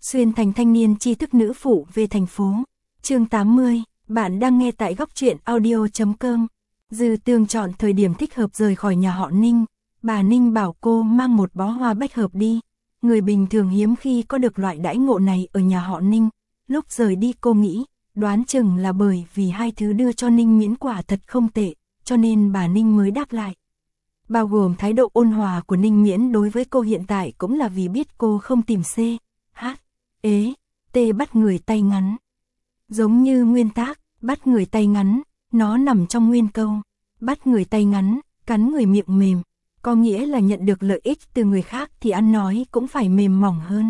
Xuyên thành thanh niên tri thức nữ phụ về thành phố. Chương 80, bạn đang nghe tại góc truyện audio.com. Dư Tương chọn thời điểm thích hợp rời khỏi nhà họ Ninh. Bà Ninh bảo cô mang một bó hoa bách hợp đi. Người bình thường hiếm khi có được loại đãi ngộ này ở nhà họ Ninh. Lúc rời đi cô nghĩ, đoán chừng là bởi vì hai thứ đưa cho Ninh Miễn quả thật không tệ, cho nên bà Ninh mới đáp lại. Bao gồm thái độ ôn hòa của Ninh Miễn đối với cô hiện tại cũng là vì biết cô không tìm C, H, E, T bắt người tay ngắn. Giống như nguyên tác, bắt người tay ngắn, nó nằm trong nguyên câu. Bắt người tay ngắn, cắn người miệng mềm, có nghĩa là nhận được lợi ích từ người khác thì ăn nói cũng phải mềm mỏng hơn.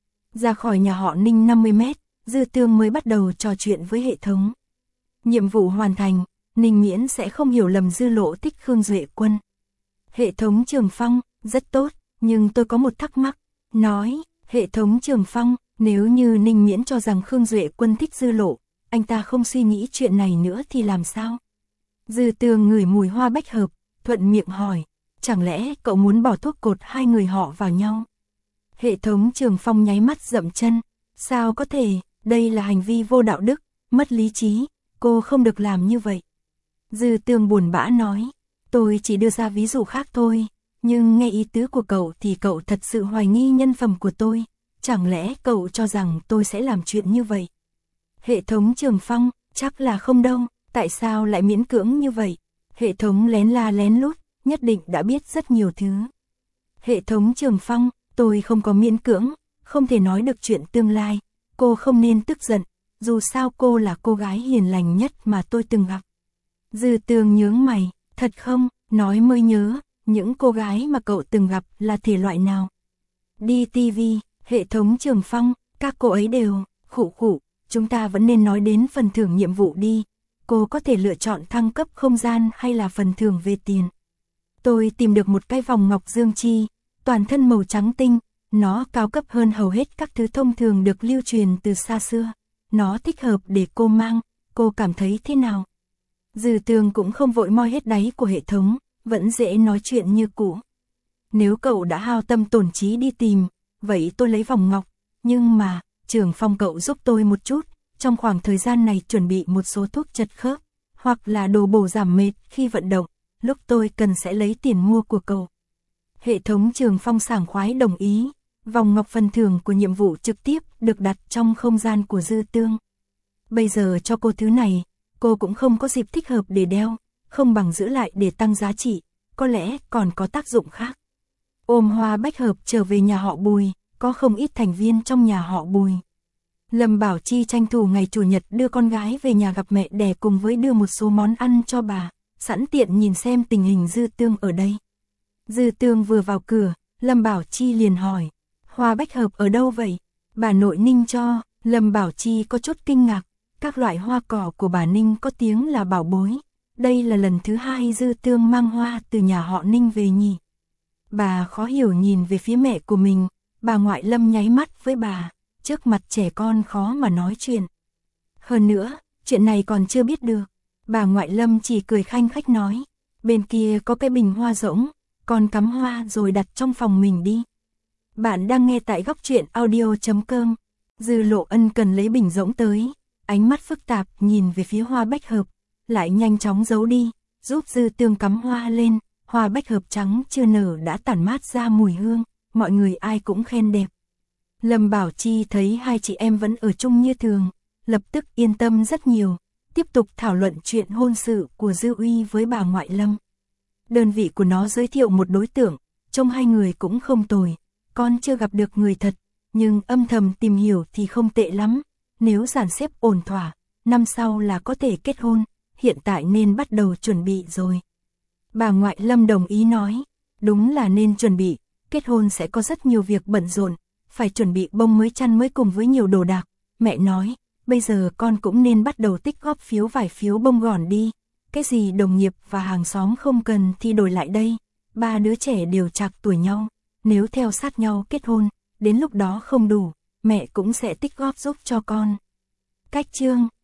Ra khỏi nhà họ Ninh 50 mét, Dư Tương mới bắt đầu trò chuyện với hệ thống. Nhiệm vụ hoàn thành, Ninh Miễn sẽ không hiểu lầm Dư Lộ thích Khương Duệ Quân. Hệ thống Trường Phong, rất tốt, nhưng tôi có một thắc mắc. Nói, hệ thống Trường Phong, nếu như Ninh Miễn cho rằng Khương Duệ Quân thích Dư Lộ, anh ta không suy nghĩ chuyện này nữa thì làm sao? Dư Tương ngửi mùi hoa bách hợp, thuận miệng hỏi, chẳng lẽ cậu muốn bỏ thuốc cột hai người họ vào nhau? Hệ thống Trường Phong nháy mắt dậm chân, sao có thể, đây là hành vi vô đạo đức, mất lý trí, cô không được làm như vậy. Dư Tương buồn bã nói, tôi chỉ đưa ra ví dụ khác thôi, nhưng nghe ý tứ của cậu thì cậu thật sự hoài nghi nhân phẩm của tôi, chẳng lẽ cậu cho rằng tôi sẽ làm chuyện như vậy? Hệ thống Trường Phong, chắc là không đâu, tại sao lại miễn cưỡng như vậy? Hệ thống lén la lén lút, nhất định đã biết rất nhiều thứ. Hệ thống Trường Phong, tôi không có miễn cưỡng, không thể nói được chuyện tương lai, cô không nên tức giận, dù sao cô là cô gái hiền lành nhất mà tôi từng gặp. Dư Tương nhướng mày, thật không, nói mới nhớ, những cô gái mà cậu từng gặp là thể loại nào? Đi TV, hệ thống Trường Phong, các cô ấy đều, khụ, chúng ta vẫn nên nói đến phần thưởng nhiệm vụ đi, cô có thể lựa chọn thăng cấp không gian hay là phần thưởng về tiền. Tôi tìm được một cái vòng ngọc dương chi, toàn thân màu trắng tinh, nó cao cấp hơn hầu hết các thứ thông thường được lưu truyền từ xa xưa, nó thích hợp để cô mang, cô cảm thấy thế nào? Dư Tương cũng không vội moi hết đáy của hệ thống, vẫn dễ nói chuyện như cũ. Nếu cậu đã hao tâm tổn trí đi tìm, vậy tôi lấy vòng ngọc, nhưng mà, Trường Phong cậu giúp tôi một chút, trong khoảng thời gian này chuẩn bị một số thuốc chật khớp, hoặc là đồ bổ giảm mệt khi vận động, lúc tôi cần sẽ lấy tiền mua của cậu. Hệ thống Trường Phong sảng khoái đồng ý, vòng ngọc phần thưởng của nhiệm vụ trực tiếp được đặt trong không gian của Dư Tương. Bây giờ cho cô thứ này, cô cũng không có dịp thích hợp để đeo, không bằng giữ lại để tăng giá trị, có lẽ còn có tác dụng khác. Ôm hoa bách hợp trở về nhà họ Bùi, có không ít thành viên trong nhà họ Bùi. Lâm Bảo Chi tranh thủ ngày Chủ nhật đưa con gái về nhà gặp mẹ đẻ cùng với đưa một số món ăn cho bà, sẵn tiện nhìn xem tình hình Dư Tương ở đây. Dư Tương vừa vào cửa, Lâm Bảo Chi liền hỏi, hoa bách hợp ở đâu vậy? Bà nội Ninh cho. Lâm Bảo Chi có chút kinh ngạc, các loại hoa cỏ của bà Ninh có tiếng là bảo bối. Đây là lần thứ hai Dư Tương mang hoa từ nhà họ Ninh về nhỉ? Bà khó hiểu nhìn về phía mẹ của mình, bà ngoại Lâm nháy mắt với bà, trước mặt trẻ con khó mà nói chuyện. Hơn nữa, chuyện này còn chưa biết được. Bà ngoại Lâm chỉ cười khanh khách nói, bên kia có cái bình hoa rỗng, con cắm hoa rồi đặt trong phòng mình đi. Bạn đang nghe tại góc truyện audio.com. Dư Lộ ân cần lấy bình rỗng tới, ánh mắt phức tạp nhìn về phía hoa bách hợp, lại nhanh chóng giấu đi, giúp Dư Tương cắm hoa lên. Hoa bách hợp trắng chưa nở đã tản mát ra mùi hương, mọi người ai cũng khen đẹp. Lâm Bảo Chi thấy hai chị em vẫn ở chung như thường, lập tức yên tâm rất nhiều, tiếp tục thảo luận chuyện hôn sự của Dư Uy với bà ngoại Lâm. Đơn vị của nó giới thiệu một đối tượng, trông hai người cũng không tồi, con chưa gặp được người thật, nhưng âm thầm tìm hiểu thì không tệ lắm, nếu dàn xếp ổn thỏa, năm sau là có thể kết hôn, hiện tại nên bắt đầu chuẩn bị rồi. Bà ngoại Lâm đồng ý nói, đúng là nên chuẩn bị, kết hôn sẽ có rất nhiều việc bận rộn, phải chuẩn bị bông mới chăn mới cùng với nhiều đồ đạc. Mẹ nói, bây giờ con cũng nên bắt đầu tích góp phiếu vài phiếu bông gòn đi, cái gì đồng nghiệp và hàng xóm không cần thì đổi lại đây, ba đứa trẻ đều trạc tuổi nhau, nếu theo sát nhau kết hôn, đến lúc đó không đủ, mẹ cũng sẽ tích góp giúp cho con. Cách chương,